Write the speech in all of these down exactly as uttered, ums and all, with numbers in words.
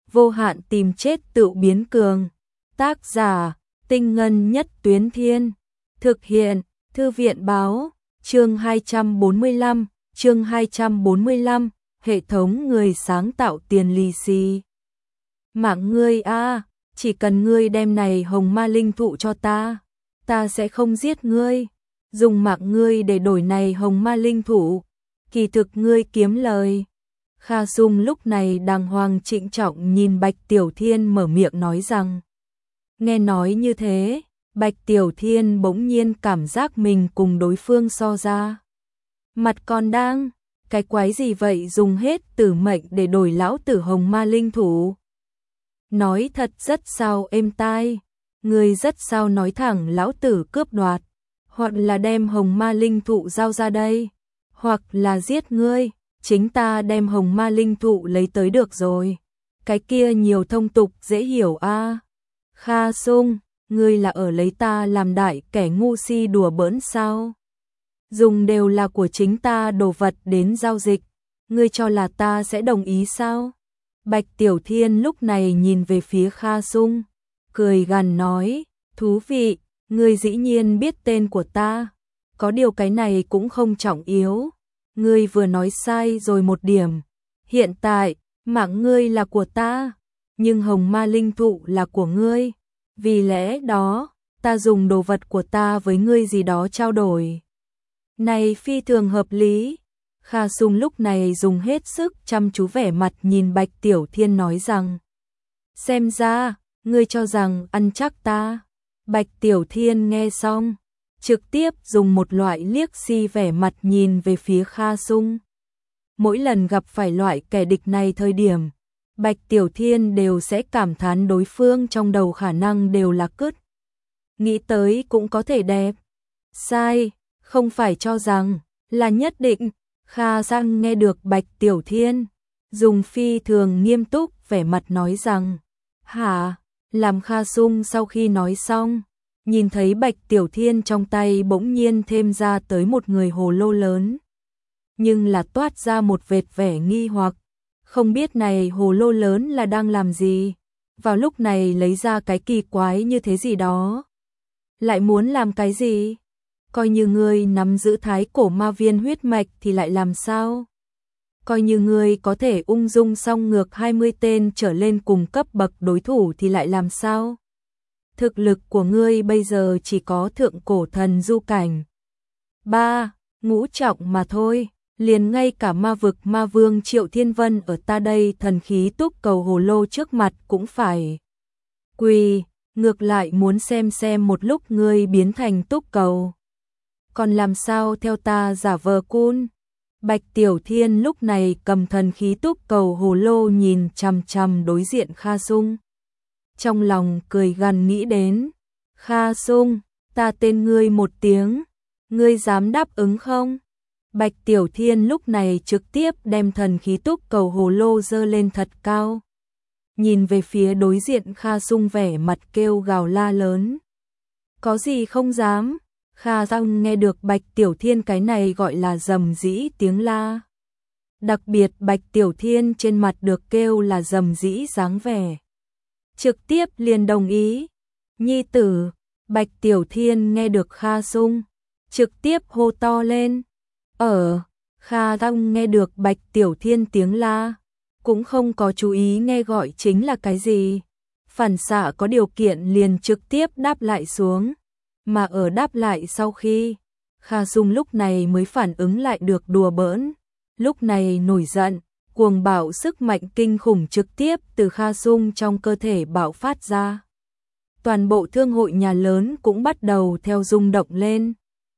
vô hạn tìm chết tự biến cường. Tác giả, Tinh Ngân Nhất Tuyến Thiên. Thực hiện, Thư viện Báo. Chương hai trăm bốn mươi lăm, chương hai trăm bốn mươi lăm, hệ thống người sáng tạo tiền lì xì. Mạng ngươi a, chỉ cần ngươi đem này hồng ma linh thụ cho ta, ta sẽ không giết ngươi. Dùng mạng ngươi để đổi này hồng ma linh thụ, kỳ thực ngươi kiếm lời. Kha Sung lúc này đàng hoàng trịnh trọng nhìn Bạch Tiểu Thiên mở miệng nói rằng. Nghe nói như thế, Bạch Tiểu Thiên bỗng nhiên cảm giác mình cùng đối phương so ra. Mặt còn đang, cái quái gì vậy, dùng hết tử mệnh để đổi lão tử hồng ma linh thủ. Nói thật rất sao êm tai, người rất sao nói thẳng lão tử cướp đoạt, hoặc là đem hồng ma linh thụ giao ra đây, hoặc là giết ngươi, chính ta đem hồng ma linh thụ lấy tới được rồi. Cái kia nhiều thông tục dễ hiểu a. À. Kha Sung, ngươi là ở lấy ta làm đại kẻ ngu si đùa bỡn sao? Dùng đều là của chính ta đồ vật đến giao dịch, ngươi cho là ta sẽ đồng ý sao? Bạch Tiểu Thiên lúc này nhìn về phía Kha Sung, cười gằn nói, thú vị, ngươi dĩ nhiên biết tên của ta, có điều cái này cũng không trọng yếu, ngươi vừa nói sai rồi một điểm, hiện tại, mạng ngươi là của ta, nhưng hồng ma linh thụ là của ngươi, vì lẽ đó, ta dùng đồ vật của ta với ngươi gì đó trao đổi. Này phi thường hợp lý. Kha Sung lúc này dùng hết sức chăm chú vẻ mặt nhìn Bạch Tiểu Thiên nói rằng. Xem ra, ngươi cho rằng ăn chắc ta. Bạch Tiểu Thiên nghe xong, trực tiếp dùng một loại liếc si vẻ mặt nhìn về phía Kha Sung. Mỗi lần gặp phải loại kẻ địch này thời điểm, Bạch Tiểu Thiên đều sẽ cảm thán đối phương trong đầu khả năng đều là cứt. Nghĩ tới cũng có thể đẹp. Sai, không phải cho rằng, là nhất định. Kha Sang nghe được Bạch Tiểu Thiên, dùng phi thường nghiêm túc vẻ mặt nói rằng, hả, làm Kha Sung sau khi nói xong, nhìn thấy Bạch Tiểu Thiên trong tay bỗng nhiên thêm ra tới một người hồ lô lớn. Nhưng là toát ra một vệt vẻ nghi hoặc, không biết này hồ lô lớn là đang làm gì, vào lúc này lấy ra cái kỳ quái như thế gì đó. Lại muốn làm cái gì? Coi như ngươi nắm giữ thái cổ ma viên huyết mạch thì lại làm sao? Coi như ngươi có thể ung dung song ngược hai mươi tên trở lên cùng cấp bậc đối thủ thì lại làm sao? Thực lực của ngươi bây giờ chỉ có thượng cổ thần du cảnh. ba. Ngũ trọng mà thôi, liền ngay cả ma vực ma vương Triệu Thiên Vân ở ta đây thần khí túc cầu hồ lô trước mặt cũng phải quỳ, ngược lại muốn xem xem một lúc ngươi biến thành túc cầu. Còn làm sao theo ta giả vờ cun? Bạch Tiểu Thiên lúc này cầm thần khí túc cầu hồ lô nhìn chằm chằm đối diện Kha Sung. Trong lòng cười gằn nghĩ đến, Kha Sung, ta tên ngươi một tiếng, ngươi dám đáp ứng không? Bạch Tiểu Thiên lúc này trực tiếp đem thần khí túc cầu hồ lô dơ lên thật cao. Nhìn về phía đối diện Kha Sung vẻ mặt kêu gào la lớn. Có gì không dám? Kha Sung nghe được Bạch Tiểu Thiên cái này gọi là rầm rĩ tiếng la. Đặc biệt Bạch Tiểu Thiên trên mặt được kêu là rầm rĩ dáng vẻ. Trực tiếp liền đồng ý. Nhi tử, Bạch Tiểu Thiên nghe được Kha Sung, trực tiếp hô to lên. Ở, Kha Sung nghe được Bạch Tiểu Thiên tiếng la, cũng không có chú ý nghe gọi chính là cái gì. Phản xạ có điều kiện liền trực tiếp đáp lại xuống. Mà ở đáp lại sau khi, Kha Sung lúc này mới phản ứng lại được đùa bỡn. Lúc này nổi giận, cuồng bạo sức mạnh kinh khủng trực tiếp từ Kha Sung trong cơ thể bạo phát ra. Toàn bộ thương hội nhà lớn cũng bắt đầu theo rung động lên.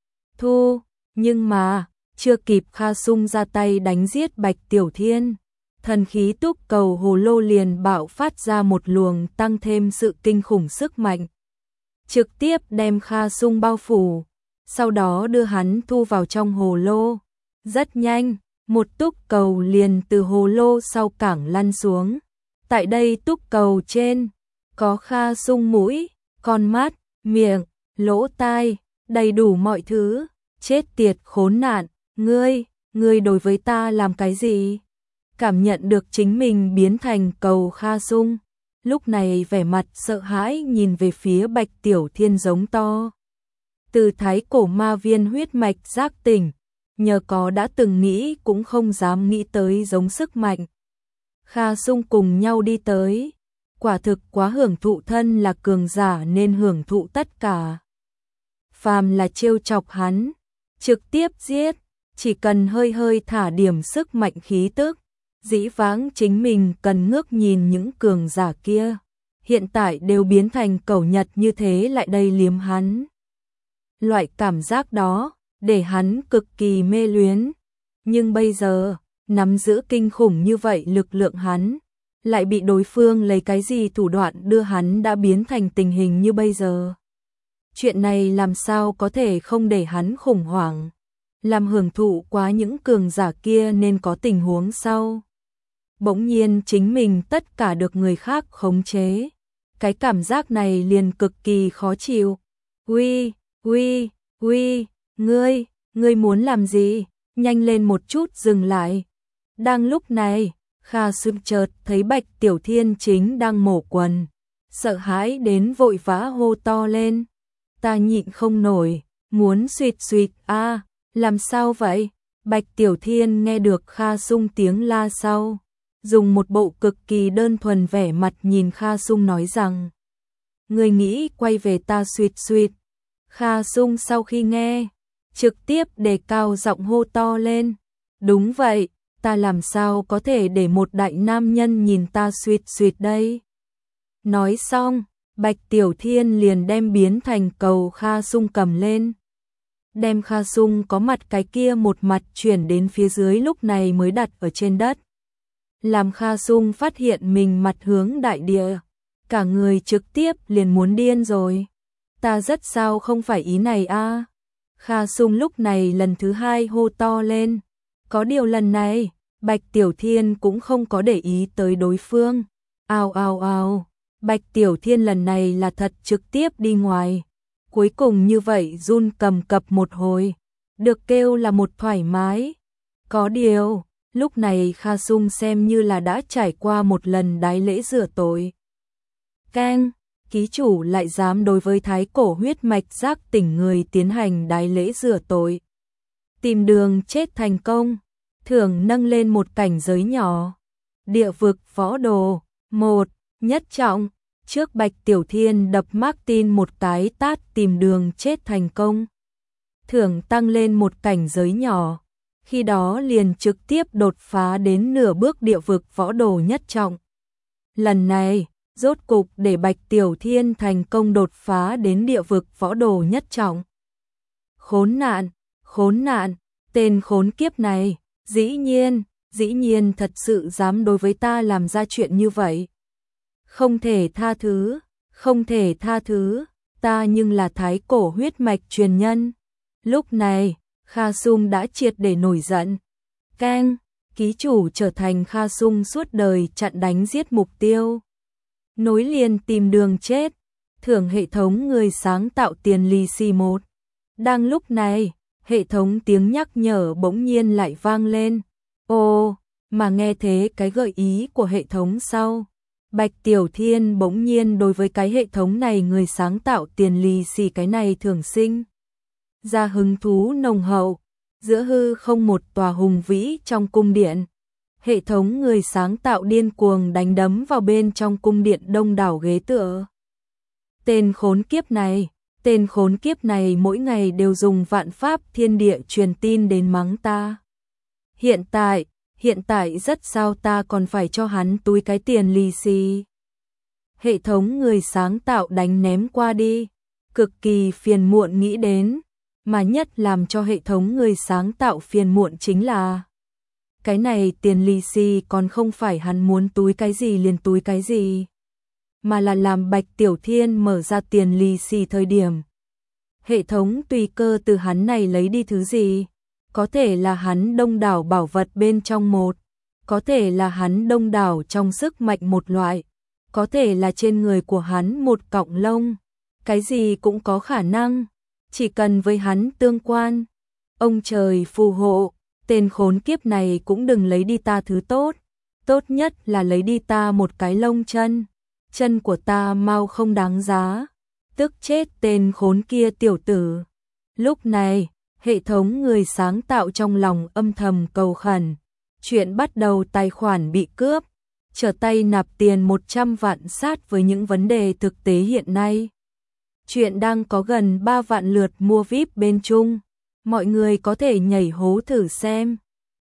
Thu, nhưng mà, chưa kịp Kha Sung ra tay đánh giết Bạch Tiểu Thiên, thần khí túc cầu hồ lô liền bạo phát ra một luồng tăng thêm sự kinh khủng sức mạnh. Trực tiếp đem Kha Sung bao phủ, sau đó đưa hắn thu vào trong hồ lô. Rất nhanh, một túc cầu liền từ hồ lô sau cảng lăn xuống. Tại đây túc cầu trên, có Kha Sung mũi, con mắt, miệng, lỗ tai, đầy đủ mọi thứ. Chết tiệt khốn nạn, ngươi, ngươi đối với ta làm cái gì? cảm nhận được chính mình biến thành cầu Kha Sung, lúc này vẻ mặt sợ hãi nhìn về phía Bạch Tiểu Thiên giống to. Từ thái cổ ma viên huyết mạch giác tỉnh, nhờ có đã từng nghĩ cũng không dám nghĩ tới giống sức mạnh. Kha Sung cùng nhau đi tới, quả thực quá hưởng thụ, thân là cường giả nên hưởng thụ tất cả. Phàm là trêu chọc hắn, trực tiếp giết, chỉ cần hơi hơi thả điểm sức mạnh khí tức, dĩ vãng chính mình cần ngước nhìn những cường giả kia, hiện tại đều biến thành cẩu nhật như thế lại đây liếm hắn. Loại cảm giác đó, để hắn cực kỳ mê luyến, nhưng bây giờ, nắm giữ kinh khủng như vậy lực lượng hắn, lại bị đối phương lấy cái gì thủ đoạn đưa hắn đã biến thành tình hình như bây giờ. Chuyện này làm sao có thể không để hắn khủng hoảng, làm hưởng thụ quá những cường giả kia nên có tình huống sau. Bỗng nhiên chính mình tất cả được người khác khống chế, cái cảm giác này liền cực kỳ khó chịu. Uy, uy, uy, ngươi, ngươi muốn làm gì? Nhanh lên một chút dừng lại. Đang lúc này, Kha Sung chợt thấy Bạch Tiểu Thiên chính đang mổ quần, sợ hãi đến vội vã hô to lên. Ta nhịn không nổi, muốn suýt suýt a, à, làm sao vậy? Bạch Tiểu Thiên nghe được Kha Sung tiếng la sau, dùng một bộ cực kỳ đơn thuần vẻ mặt nhìn Kha Sung nói rằng: Người nghĩ quay về ta suýt suýt. Kha Sung sau khi nghe, trực tiếp đề cao giọng hô to lên. Đúng vậy, ta làm sao có thể để một đại nam nhân nhìn ta suýt suýt đây? Nói xong, Bạch Tiểu Thiên liền đem biến thành cầu Kha Sung cầm lên. Đem Kha Sung có mặt cái kia một mặt chuyển đến phía dưới, lúc này mới đặt ở trên đất. Làm Kha Sung phát hiện mình mặt hướng đại địa, cả người trực tiếp liền muốn điên rồi. Ta rất sao không phải ý này a. À. Kha Sung lúc này lần thứ hai hô to lên. Có điều lần này, Bạch Tiểu Thiên cũng không có để ý tới đối phương. Ao ao ao, Bạch Tiểu Thiên lần này là thật trực tiếp đi ngoài. Cuối cùng như vậy run cầm cập một hồi, được kêu là một thoải mái. Có điều, lúc này Kha Sung xem như là đã trải qua một lần đái lễ rửa tội. Keng, ký chủ lại dám đối với thái cổ huyết mạch giác tỉnh người tiến hành đái lễ rửa tội. Tìm đường chết thành công, thưởng nâng lên một cảnh giới nhỏ. Địa vực võ đồ, một, nhất trọng. Trước Bạch Tiểu Thiên đập Martin một cái tát tìm đường chết thành công. Thưởng tăng lên một cảnh giới nhỏ, khi đó liền trực tiếp đột phá đến nửa bước địa vực võ đồ nhất trọng. Lần này, rốt cục để Bạch Tiểu Thiên thành công đột phá đến địa vực võ đồ nhất trọng. Khốn nạn, khốn nạn, tên khốn kiếp này, dĩ nhiên, dĩ nhiên thật sự dám đối với ta làm ra chuyện như vậy. Không thể tha thứ, không thể tha thứ, ta nhưng là thái cổ huyết mạch truyền nhân. Lúc này, Kha Sung đã triệt để nổi giận. Keng, ký chủ trở thành Kha Sung suốt đời chặn đánh giết mục tiêu. Nối liền tìm đường chết, thưởng hệ thống người sáng tạo tiền lì xì một. Đang lúc này, hệ thống tiếng nhắc nhở bỗng nhiên lại vang lên. Ồ, mà nghe thế cái gợi ý của hệ thống sau. Bạch Tiểu Thiên bỗng nhiên đối với cái hệ thống này người sáng tạo tiền lì xì cái này thường sinh ra hứng thú nồng hậu. Giữa hư không một tòa hùng vĩ trong cung điện, hệ thống người sáng tạo điên cuồng đánh đấm vào bên trong cung điện đông đảo ghế tựa. Tên khốn kiếp này, tên khốn kiếp này mỗi ngày đều dùng vạn pháp thiên địa truyền tin đến mắng ta. Hiện tại, hiện tại rất sao ta còn phải cho hắn túi cái tiền lì xì. Hệ thống người sáng tạo đánh ném qua đi, cực kỳ phiền muộn nghĩ đến, mà nhất làm cho hệ thống người sáng tạo phiền muộn chính là cái này tiền lì xì còn không phải hắn muốn túi cái gì liền túi cái gì, mà là làm Bạch Tiểu Thiên mở ra tiền lì xì thời điểm. Hệ thống tùy cơ từ hắn này lấy đi thứ gì, có thể là hắn đông đảo bảo vật bên trong một, có thể là hắn đông đảo trong sức mạnh một loại, có thể là trên người của hắn một cọng lông, cái gì cũng có khả năng, chỉ cần với hắn tương quan. Ông trời phù hộ, tên khốn kiếp này cũng đừng lấy đi ta thứ tốt, tốt nhất là lấy đi ta một cái lông chân, chân của ta mau không đáng giá, tức chết tên khốn kia tiểu tử. Lúc này, hệ thống người sáng tạo trong lòng âm thầm cầu khẩn, chuyện bắt đầu tài khoản bị cướp, trở tay nạp tiền một trăm vạn sát với những vấn đề thực tế hiện nay. Chuyện đang có gần ba vạn lượt mua víp bên Trung, mọi người có thể nhảy hố thử xem.